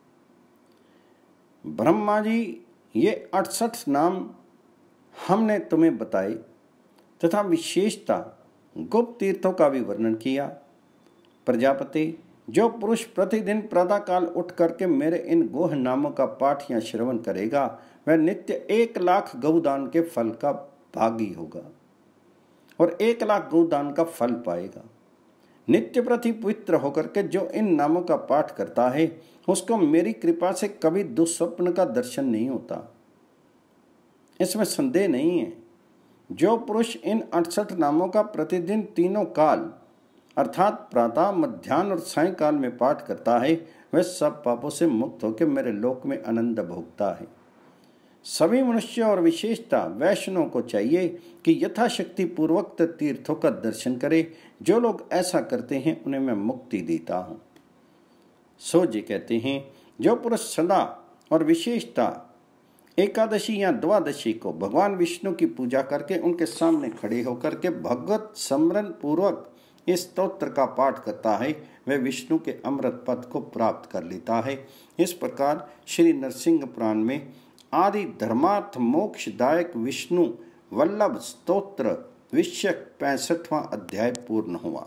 ब्रह्मा जी ये अड़सठ नाम हमने तुम्हें बताए तथा विशेषता गुप्त तीर्थों का भी वर्णन किया। प्रजापति, जो पुरुष प्रतिदिन प्रातःकाल उठ करके मेरे इन गोह नामों का पाठ या श्रवण करेगा वह नित्य एक लाख गौदान के फल का भागी होगा और एक लाख गौदान का फल पाएगा। नित्य प्रति पवित्र होकर के जो इन नामों का पाठ करता है उसको मेरी कृपा से कभी दुस्वप्न का दर्शन नहीं होता, इसमें संदेह नहीं है। जो पुरुष इन अड़सठ नामों का प्रतिदिन तीनों काल अर्थात प्रातः, मध्याह्न और सायंकाल में पाठ करता है वह सब पापों से मुक्त होकर मेरे लोक में आनंद भोगता है। सभी मनुष्य और विशेषता वैष्णव को चाहिए कि यथाशक्ति पूर्वक तीर्थों का दर्शन करें। जो लोग ऐसा करते हैं उन्हें मैं मुक्ति देता हूँ। सो जी कहते हैं, जो पुरुष सदा और विशेषता एकादशी या द्वादशी को भगवान विष्णु की पूजा करके उनके सामने खड़े होकर के भगवत स्मरण पूर्वक इस स्तोत्र का पाठ करता है, वह विष्णु के अमृत पद को प्राप्त कर लेता है। इस प्रकार श्री नरसिंह पुराण में आदि धर्मार्थ मोक्षदायक विष्णु वल्लभ स्तोत्र विषयक पैंसठवां अध्याय पूर्ण हुआ।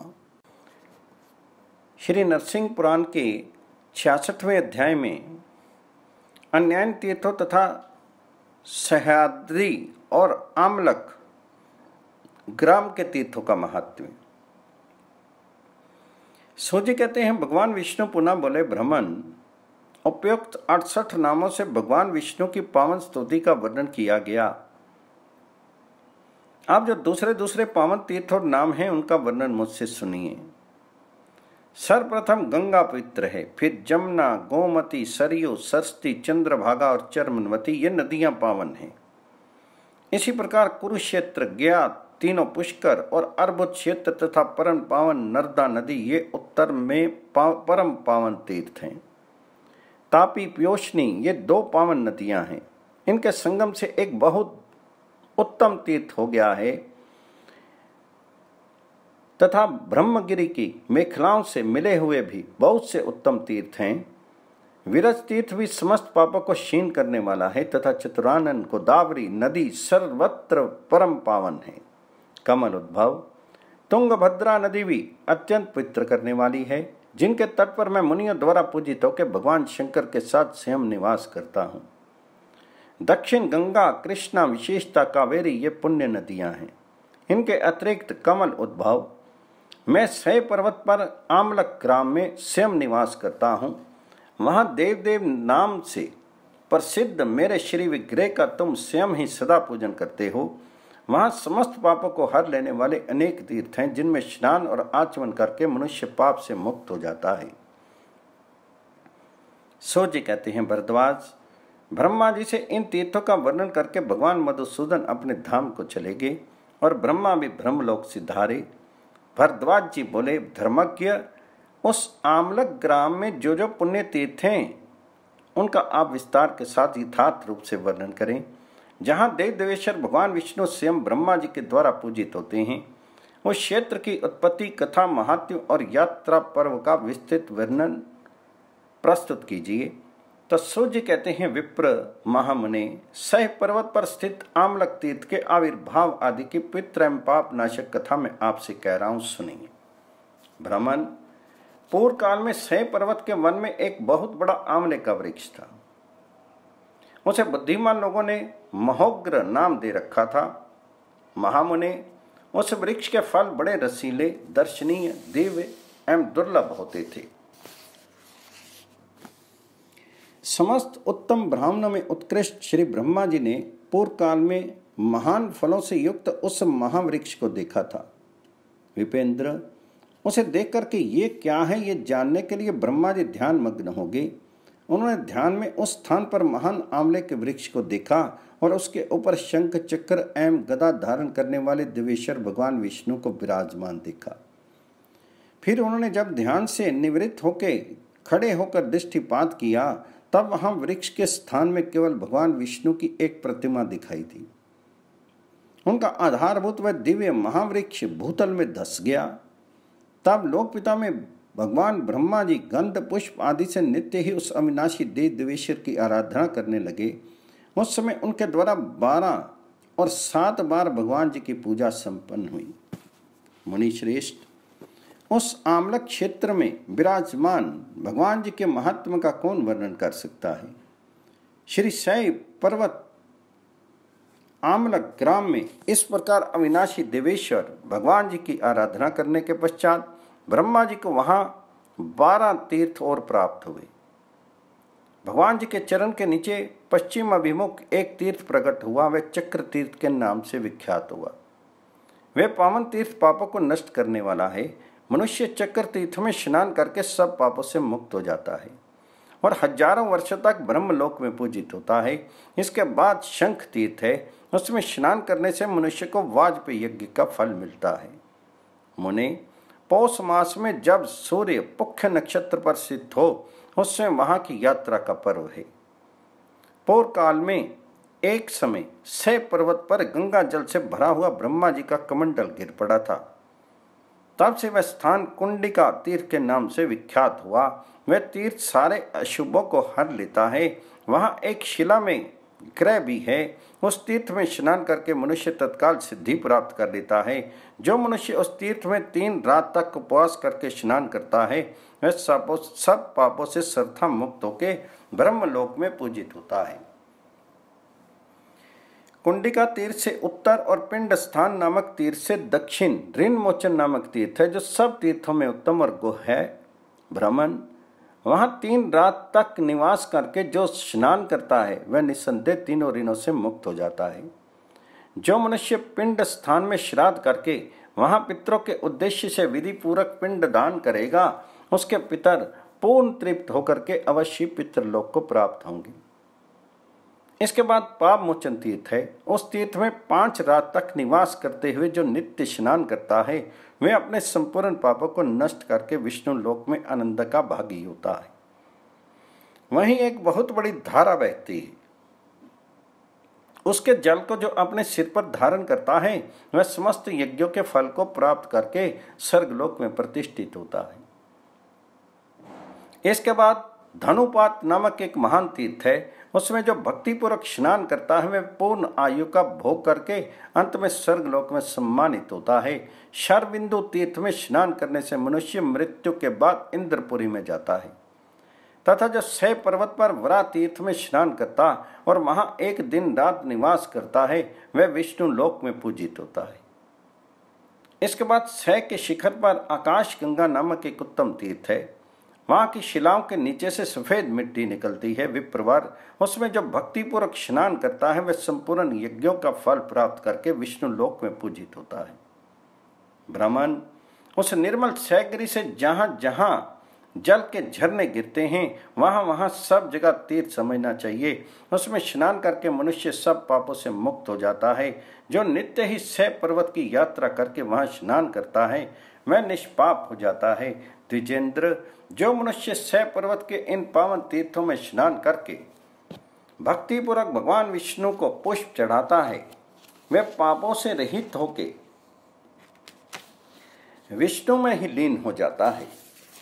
श्री नरसिंह पुराण के छियासठवें अध्याय में अन्य तीर्थों तथा सह्याद्री और आमलक ग्राम के तीर्थों का महात्म्य। सूजी कहते हैं, भगवान विष्णु पुनः बोले, ब्रह्मन, उपयुक्त अड़सठ नामों से भगवान विष्णु की पावन स्तुति का वर्णन किया गया। आप जो दूसरे दूसरे पावन तीर्थ और नाम हैं उनका वर्णन मुझसे सुनिए। सर्वप्रथम गंगा पवित्र है, फिर जमुना, गोमती, सरयू, सरस्वती, चंद्रभागा और चरमनवती ये नदियां पावन हैं। इसी प्रकार कुरुक्षेत्र, गया, तीनों पुष्कर और अर्बुद क्षेत्र तथा परम पावन नर्मदा नदी ये उत्तर में पाव, परम पावन तीर्थ हैं। तापी, प्योष्णी ये दो पावन नदियां हैं। इनके संगम से एक बहुत उत्तम तीर्थ हो गया है तथा ब्रह्मगिरि की मेखलाओं से मिले हुए भी बहुत से उत्तम तीर्थ हैं। विरज तीर्थ भी समस्त पापों को क्षीण करने वाला है तथा चतुरानन, गोदावरी नदी सर्वत्र परम पावन है। कमल उद्भव तुंगभद्रा नदी भी अत्यंत पवित्र करने वाली है, जिनके तट पर मैं मुनियों द्वारा पूजित होकर भगवान शंकर के साथ स्वयं निवास करता हूँ। दक्षिण गंगा, कृष्णा, विशेषता कावेरी ये पुण्य नदियां हैं। इनके अतिरिक्त कमल उद्भव मैं सह पर्वत पर आमलक ग्राम में स्वयं निवास करता हूँ। वहाँ देव देव नाम से प्रसिद्ध मेरे श्री विग्रह का तुम स्वयं ही सदा पूजन करते हो। वहाँ समस्त पापों को हर लेने वाले अनेक तीर्थ हैं, जिनमें स्नान और आचमन करके मनुष्य पाप से मुक्त हो जाता है। सो जी कहते हैं, भरद्वाज, ब्रह्मा जी से इन तीर्थों का वर्णन करके भगवान मधुसूदन अपने धाम को चले गए और ब्रह्मा भी ब्रह्मलोक सिधारे। भरद्वाज जी बोले, धर्मज्ञ, उस आमलक ग्राम में जो जो पुण्य तीर्थ हैं उनका आप विस्तार के साथ यथार्थ रूप से वर्णन करें। जहाँ देव देवेश्वर भगवान विष्णु स्वयं ब्रह्मा जी के द्वारा पूजित होते हैं, उस क्षेत्र की उत्पत्ति, कथा, महात्म्य और यात्रा पर्व का विस्तृत वर्णन प्रस्तुत कीजिए। तो सूर्य कहते हैं, विप्र महामुने, सह पर्वत पर स्थित आमलक तीर्थ के आविर्भाव आदि की पितृ एवं पाप नाशक कथा में आपसे कह रहा हूं, सुनिए। ब्राह्मण, पूर्व काल में सह पर्वत के वन में एक बहुत बड़ा आंवले का वृक्ष था। उसे बुद्धिमान लोगों ने महोग्र नाम दे रखा था। महामुने, उस वृक्ष के फल बड़े रसीले, दर्शनीय, दिव्य एवं दुर्लभ होते थे। समस्त उत्तम ब्राह्मणों में उत्कृष्ट श्री ब्रह्मा जी ने पूर्व काल में महान फलों से युक्त उस महावृक्ष को देखा था। विपेंद्र, उसे देख करके ये क्या है ये जानने के लिए ब्रह्मा जी ध्यान मग्न हो गए। उन्होंने ध्यान में उस स्थान पर महान आंवले के वृक्ष को देखा और उसके ऊपर शंख, चक्र एवं गदा धारण करने वाले दिवेश्वर भगवान विष्णु को विराजमान देखा। फिर उन्होंने जब ध्यान से निवृत्त होकर खड़े होकर दृष्टिपात किया, तब वहां वृक्ष के स्थान में केवल भगवान विष्णु की एक प्रतिमा दिखाई दी। उनका आधारभूत व दिव्य महावृक्ष भूतल में धस गया। तब लोकपिता में भगवान ब्रह्मा जी गंध, पुष्प आदि से नित्य ही उस अविनाशी देव देवेश्वर की आराधना करने लगे। उस समय उनके द्वारा बारह और सात बार भगवान जी की पूजा संपन्न हुई। मुनि श्रेष्ठ, उस आमलक क्षेत्र में विराजमान भगवान जी के महात्म का कौन वर्णन कर सकता है। श्री सह पर्वत आमलक ग्राम में इस प्रकार अविनाशी देवेश्वर भगवान जी की आराधना करने के पश्चात ब्रह्मा जी को वहां बारह तीर्थ और प्राप्त हुए। भगवान जी के चरण के नीचे पश्चिम अभिमुख एक तीर्थ प्रकट हुआ, वह चक्र तीर्थ के नाम से विख्यात हुआ। वह पावन तीर्थ पापों को नष्ट करने वाला है। मनुष्य चक्र तीर्थ में स्नान करके सब पापों से मुक्त हो जाता है। और हजारों वर्षों तक ब्रह्मलोक में पूजित होता है। इसके बाद शंख तीर्थ है, उसमें स्नान करने से मनुष्य को वाजपेयी यज्ञ का फल मिलता है। मुने, पौष मास में जब सूर्य पुख्य नक्षत्र पर स्थित हो, उसमें वहां की यात्रा का पर्व है। पूर्व काल में एक समय सह पर्वत पर गंगा जल से भरा हुआ ब्रह्मा जी का कमंडल गिर पड़ा था। तब से वह स्थान कुंडिका तीर्थ के नाम से विख्यात हुआ। वह तीर्थ सारे अशुभों को हर लेता है। वहां एक शिला में ग्रह भी है। उस तीर्थ में स्नान करके मनुष्य तत्काल सिद्धि प्राप्त कर लेता है। जो मनुष्य उस तीर्थ में तीन रात तक उपवास करके स्नान करता है, वह सब सब पापों से सर्वथा मुक्त होकर ब्रह्मलोक में पूजित होता है। कुंडिका तीर्थ से उत्तर और पिंड स्थान नामक तीर्थ से दक्षिण ऋण मोचन नामक तीर्थ है, जो सब तीर्थों में उत्तम और गुह है। भ्रमण, वहां तीन रात तक निवास करके जो स्नान करता है, वह निस्संदेह तीनों ऋणों से मुक्त हो जाता है। जो मनुष्य पिंड स्थान में श्राद्ध करके वहां पितरों के उद्देश्य से विधि पूर्वक पिंड दान करेगा, उसके पितर पूर्ण तृप्त होकर के अवश्य पितृलोक को प्राप्त होंगे। इसके बाद पाप मोचन तीर्थ है। उस तीर्थ में पांच रात तक निवास करते हुए जो नित्य स्नान करता है, वह अपने संपूर्ण पापों को नष्ट करके विष्णु लोक में आनंद का भागी होता है। वहीं एक बहुत बड़ी धारा बहती है। उसके जल को जो अपने सिर पर धारण करता है, वह समस्त यज्ञों के फल को प्राप्त करके स्वर्गलोक में प्रतिष्ठित होता है। इसके बाद धनुपात नामक एक महान तीर्थ है। उसमें जो भक्तिपूर्वक स्नान करता है, वह पूर्ण आयु का भोग करके अंत में स्वर्गलोक में सम्मानित होता है। शरबिंदु तीर्थ में स्नान करने से मनुष्य मृत्यु के बाद इंद्रपुरी में जाता है। तथा जो सह पर्वत पर वरा तीर्थ में स्नान करता और वहां एक दिन रात निवास करता है, वह विष्णु लोक में पूजित होता है। इसके बाद सह के शिखर पर आकाश गंगा नामक एक उत्तम तीर्थ है। वहां की शिलाओं के नीचे से सफेद मिट्टी निकलती है। विप्रवर, उसमें जो भक्तिपूर्वक स्नान करता है, वह संपूर्ण यज्ञों का फल प्राप्त करके विष्णु लोक में पूजित होता है। ब्राह्मण, उस निर्मल सैगिरी से जहां जहां जल के झरने गिरते हैं, वहां वहां सब जगह तीर्थ समझना चाहिए। उसमें स्नान करके मनुष्य सब पापों से मुक्त हो जाता है। जो नित्य ही सह पर्वत की यात्रा करके वहां स्नान करता है, वह निष्पाप हो जाता है। द्विजेंद्र, जो मनुष्य सह पर्वत के इन पावन तीर्थों में स्नान करके भक्तिपूर्वक भगवान विष्णु को पुष्प चढ़ाता है, वह पापों से रहित होके विष्णु में ही लीन हो जाता है।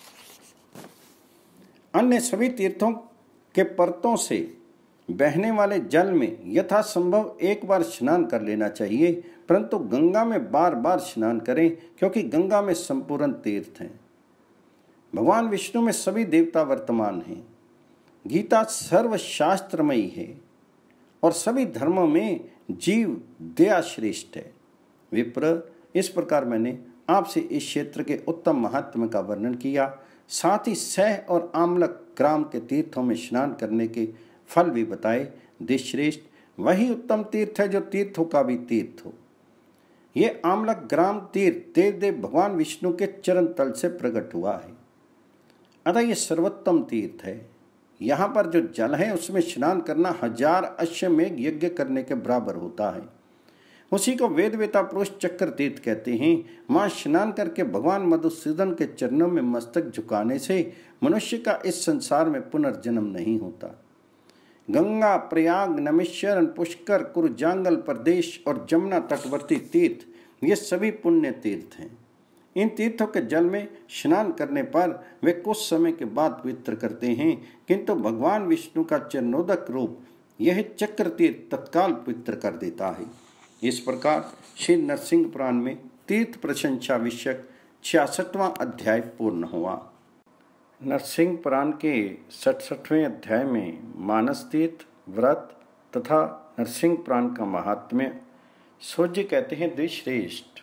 अन्य सभी तीर्थों के परतों से बहने वाले जल में यथासंभव एक बार स्नान कर लेना चाहिए, परंतु गंगा में बार बार स्नान करें, क्योंकि गंगा में संपूर्ण तीर्थ हैं। भगवान विष्णु में सभी देवता वर्तमान हैं। गीता सर्वशास्त्रमयी है और सभी धर्मों में जीव दया श्रेष्ठ है। विप्र, इस प्रकार मैंने आपसे इस क्षेत्र के उत्तम महात्म्य का वर्णन किया, साथ ही सह और आमलक ग्राम के तीर्थों में स्नान करने के फल भी बताए। देशश्रेष्ठ, वही उत्तम तीर्थ है जो तीर्थों का भी तीर्थ हो। ये आमलक ग्राम तीर्थ देव देव भगवान विष्णु के चरण तल से प्रकट हुआ है, अतः ये सर्वोत्तम तीर्थ है। यहाँ पर जो जल है, उसमें स्नान करना हजार अश्वमेघ यज्ञ करने के बराबर होता है। उसी को वेद वेता पुरुष चक्र तीर्थ कहते हैं। वहाँ स्नान करके भगवान मधुसूदन के चरणों में मस्तक झुकाने से मनुष्य का इस संसार में पुनर्जन्म नहीं होता। गंगा, प्रयाग, नमेश्वरन, पुष्कर, कुरुजांगल प्रदेश और जमुना तटवर्ती तीर्थ, ये सभी पुण्य तीर्थ हैं। इन तीर्थों के जल में स्नान करने पर वे कुछ समय के बाद पवित्र करते हैं, किंतु भगवान विष्णु का चरणोदक रूप यह चक्र तीर्थ तत्काल पवित्र कर देता है। इस प्रकार श्री नरसिंह पुराण में तीर्थ प्रशंसा विषयक छियासठवां अध्याय पूर्ण हुआ। नरसिंह पुराण के सड़सठवें अध्याय में मानस तीर्थ, व्रत तथा नरसिंह पुराण का महात्म्य। सूर्य कहते हैं द्विश्रेष्ठ।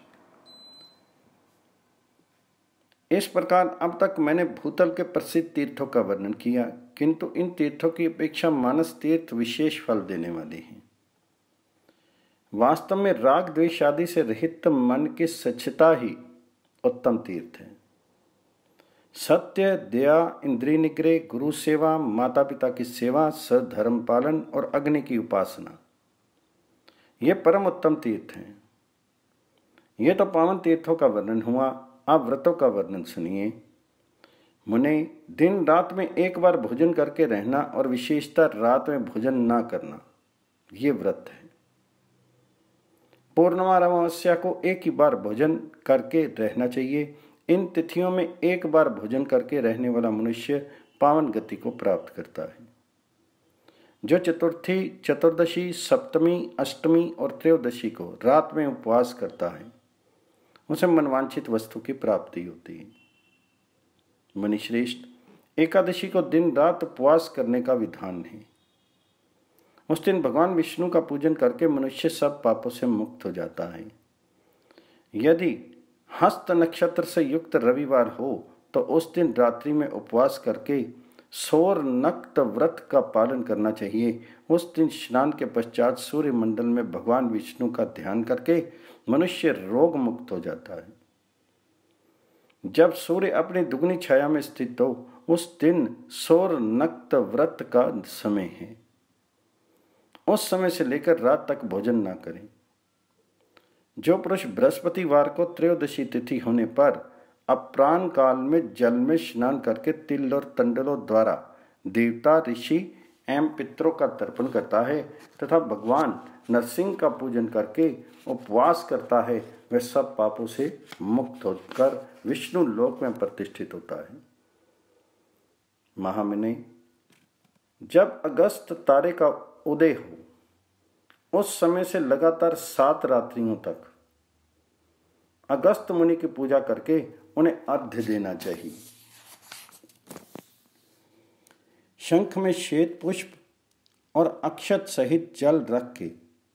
इस प्रकार अब तक मैंने भूतल के प्रसिद्ध तीर्थों का वर्णन किया, किंतु इन तीर्थों की अपेक्षा मानस तीर्थ विशेष फल देने वाले हैं। वास्तव में राग द्वेष आदि से रहित मन की स्वच्छता ही उत्तम तीर्थ है। सत्य, दया, इंद्रिय निग्रह, गुरु सेवा, माता पिता की सेवा, सधर्म पालन और अग्नि की उपासना, ये परम उत्तम तीर्थ हैं। ये तो पावन तीर्थों का वर्णन हुआ। आप व्रतों का वर्णन सुनिए। मुने, दिन रात में एक बार भोजन करके रहना और विशेषतः रात में भोजन ना करना, ये व्रत है। पूर्णिमा और अमावस्या को एक ही बार भोजन करके रहना चाहिए। इन तिथियों में एक बार भोजन करके रहने वाला मनुष्य पावन गति को प्राप्त करता है। जो चतुर्थी, चतुर्दशी, सप्तमी, अष्टमी और त्रयोदशी को रात में उपवास करता है, उसे मनवांछित वस्तु की प्राप्ति होती है। मुनिश्रेष्ठ, एकादशी को दिन रात उपवास करने का विधान है। उस दिन भगवान विष्णु का पूजन करके मनुष्य सब पापों से मुक्त हो जाता है। यदि हस्त नक्षत्र से युक्त रविवार हो तो उस दिन रात्रि में उपवास करके सौर नक्त व्रत का पालन करना चाहिए। उस दिन स्नान के पश्चात सूर्य मंडल में भगवान विष्णु का ध्यान करके मनुष्य रोग मुक्त हो जाता है। जब सूर्य अपनी दुगनी छाया में स्थित हो, उस दिन सौर नक्त व्रत का समय है। उस समय से लेकर रात तक भोजन ना करें। जो पुरुष बृहस्पतिवार को त्रयोदशी तिथि होने पर अपराह्न काल में जल में स्नान करके तिल और तंडलों द्वारा देवता, ऋषि एवं पितरों का तर्पण करता है तथा भगवान नरसिंह का पूजन करके उपवास करता है, वह सब पापों से मुक्त होकर विष्णु लोक में प्रतिष्ठित होता है। महामुने, जब अगस्त तारे का उदय हो, उस समय से लगातार सात रात्रियों तक अगस्त मुनि की पूजा करके उन्हें अर्घ्य देना चाहिए। शंख में श्वेत पुष्प और अक्षत सहित जल रख के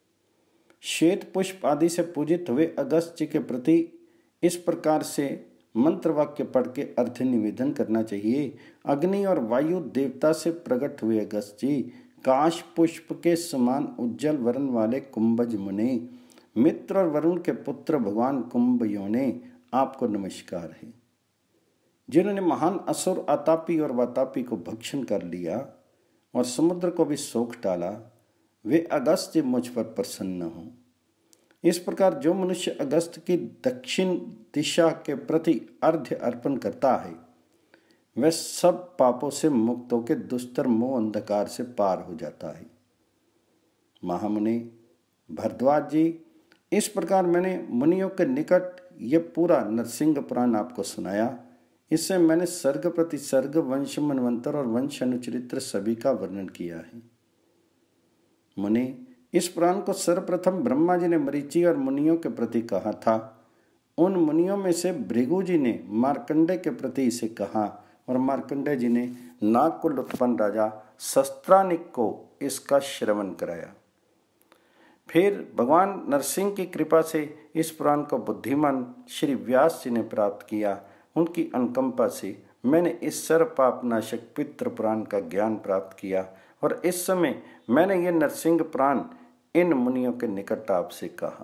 श्वेत पुष्प आदि से पूजित हुए अगस्त जी के प्रति इस प्रकार से मंत्र वाक्य पढ़ के अर्घ्य निवेदन करना चाहिए। अग्नि और वायु देवता से प्रकट हुए अगस्त जी, काश पुष्प के समान उज्जवल वर्ण वाले कुंभज मुने, मित्र और वरुण के पुत्र भगवान कुंभयों ने आपको नमस्कार है। जिन्होंने महान असुर आतापी और वातापी को भक्षण कर लिया और समुद्र को भी सोख डाला, वे अगस्त जी मुझ पर प्रसन्न हों। इस प्रकार जो मनुष्य अगस्त की दक्षिण दिशा के प्रति अर्घ्य अर्पण करता है, वह सब पापों से मुक्त होकर दुस्तर मोह अंधकार से पार हो जाता है। महामुनि भरद्वाज जी, इस प्रकार मैंने मुनियों के निकट यह पूरा नरसिंह पुराण आपको सुनाया। इससे मैंने सर्ग प्रति सर्ग, वंश मनवंतर और वंश अनुचरित्र सभी का वर्णन किया है। मुनि, इस पुराण को सर्वप्रथम ब्रह्मा जी ने मरीचि और मुनियों के प्रति कहा था। उन मुनियों में से भृगु जी ने मार्कंडे के प्रति इसे कहा और मार्कंडे जी ने नागकुल उत्पन्न राजा शस्त्रानिक को इसका श्रवण कराया। फिर भगवान नरसिंह की कृपा से इस पुराण को बुद्धिमान श्री व्यास जी ने प्राप्त किया। उनकी अनुकंपा से मैंने इस सर्व पाप नाशक पितृ पुराण का ज्ञान प्राप्त किया और इस समय मैंने ये नरसिंह पुराण इन मुनियों के निकट आपसे कहा।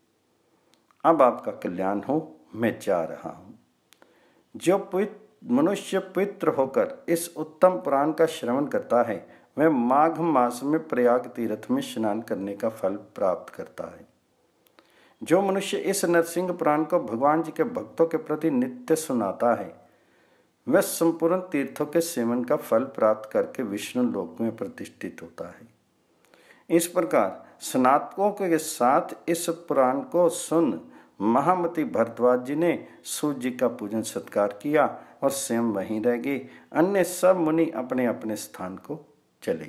अब आपका कल्याण हो, मैं जा रहा हूँ। जो मनुष्य पवित्र होकर इस उत्तम पुराण का श्रवण करता है, वह माघ मास में प्रयाग तीर्थ में स्नान करने का फल प्राप्त करता है। जो मनुष्य इस नरसिंह पुराण को भगवान जी के भक्तों के प्रति नित्य सुनाता है, वह संपूर्ण तीर्थों के सेवन का फल प्राप्त करके विष्णु लोक में प्रतिष्ठित होता है। इस प्रकार स्नातकों के साथ इस पुराण को सुन महामती भरद्वाज जी ने सूर्य जी का पूजन सत्कार किया और स्वयं वहीं रह गए। अन्य सब मुनि अपने अपने स्थान को चले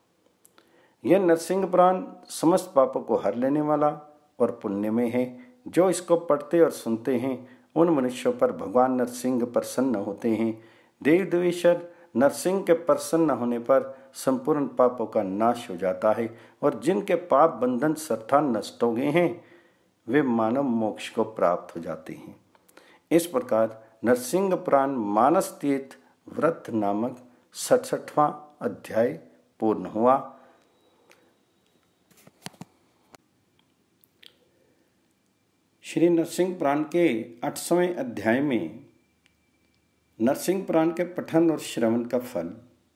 गए। यह नरसिंह पुराण समस्त पापों को हर लेने वाला और पुण्यमय है। जो इसको पढ़ते और सुनते हैं, उन मनुष्यों पर भगवान नरसिंह प्रसन्न होते हैं। देव देवेश्वर नरसिंह के प्रसन्न होने पर संपूर्ण पापों का नाश हो जाता है और जिनके पाप बंधन सर्वथा नष्ट हो गए हैं, वे मानव मोक्ष को प्राप्त हो जाते हैं। इस प्रकार नरसिंह पुराण मानस तीर्थ व्रत नामक सड़सठवां अध्याय पूर्ण हुआ। श्री नरसिंह पुराण के आठवें अध्याय में नरसिंह पुराण के पठन और श्रवण का फल।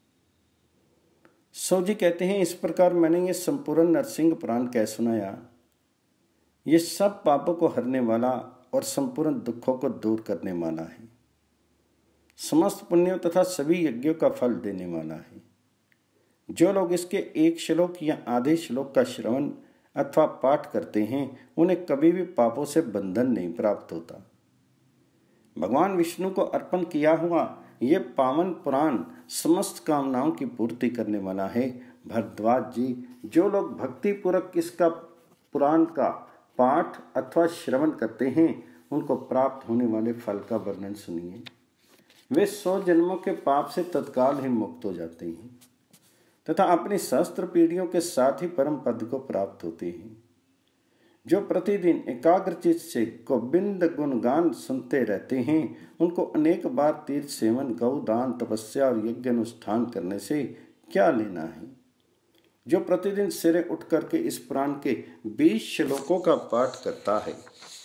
सो जी कहते हैं, इस प्रकार मैंने ये संपूर्ण नरसिंह पुराण कह सुनाया। ये सब पापों को हरने वाला और संपूर्ण दुखों को दूर करने वाला है। समस्त पुण्यों तथा सभी यज्ञों का फल देने वाला है। जो लोग इसके एक श्लोक या आधे श्लोक का श्रवण अथवा पाठ करते हैं, उन्हें कभी भी पापों से बंधन नहीं प्राप्त होता। भगवान विष्णु को अर्पण किया हुआ ये पावन पुराण समस्त कामनाओं की पूर्ति करने वाला है। भरद्वाज जी, जो लोग भक्ति पूर्वक इसका पुराण का पाठ अथवा श्रवण करते हैं, उनको प्राप्त होने वाले फल का वर्णन सुनिए। वे सौ जन्मों के पाप से तत्काल ही मुक्त हो जाते हैं तथा अपनी सहस्त्र पीढ़ियों के साथ ही परम पद को प्राप्त होते हैं। जो प्रतिदिन एकाग्रचित से गोविंद गुणगान सुनते रहते हैं, उनको अनेक बार तीर्थ सेवन, गौदान, तपस्या और यज्ञ अनुष्ठान करने से क्या लेना है। जो प्रतिदिन सिरे उठ करके इस पुराण के बीस श्लोकों का पाठ करता है,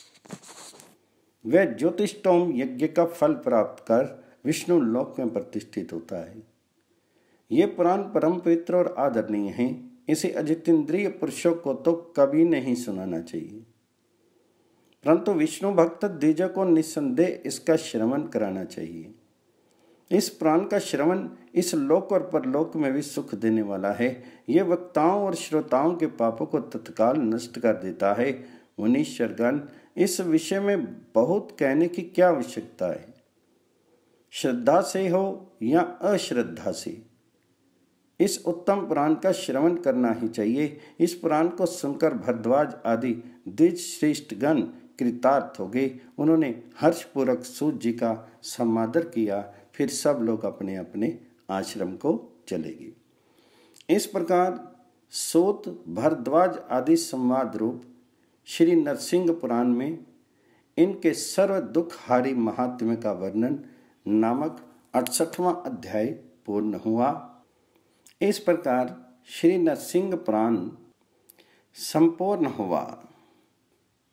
वह ज्योतिष्टोम यज्ञ का फल प्राप्त कर विष्णु लोक में प्रतिष्ठित होता है। ये पुराण परम पवित्र और आदरणीय है। इसे अजितेंद्रिय पुरुषों को तो कभी नहीं सुनाना चाहिए, परंतु विष्णु भक्त द्विजों को निस्संदेह इसका श्रवण कराना चाहिए। इस पुराण का श्रवण इस लोक और परलोक में भी सुख देने वाला है। ये वक्ताओं और श्रोताओं के पापों को तत्काल नष्ट कर देता है। मुनीश्वरगण, इस विषय में बहुत कहने की क्या आवश्यकता है। श्रद्धा से हो या अश्रद्धा से, इस उत्तम पुराण का श्रवण करना ही चाहिए। इस पुराण को सुनकर भरद्वाज आदि द्विज श्रेष्ठ गण कृतार्थ हो गए। उन्होंने हर्षपूर्वक सूत जी का समादर किया। फिर सब लोग अपने अपने आश्रम को चले गए। इस प्रकार सूत भरद्वाज आदि संवाद रूप श्री नरसिंह पुराण में इनके सर्व दुखहारी महात्म्य का वर्णन नामक अड़सठवां अध्याय पूर्ण हुआ। इस प्रकार श्री नरसिंह पुराण संपूर्ण हुआ।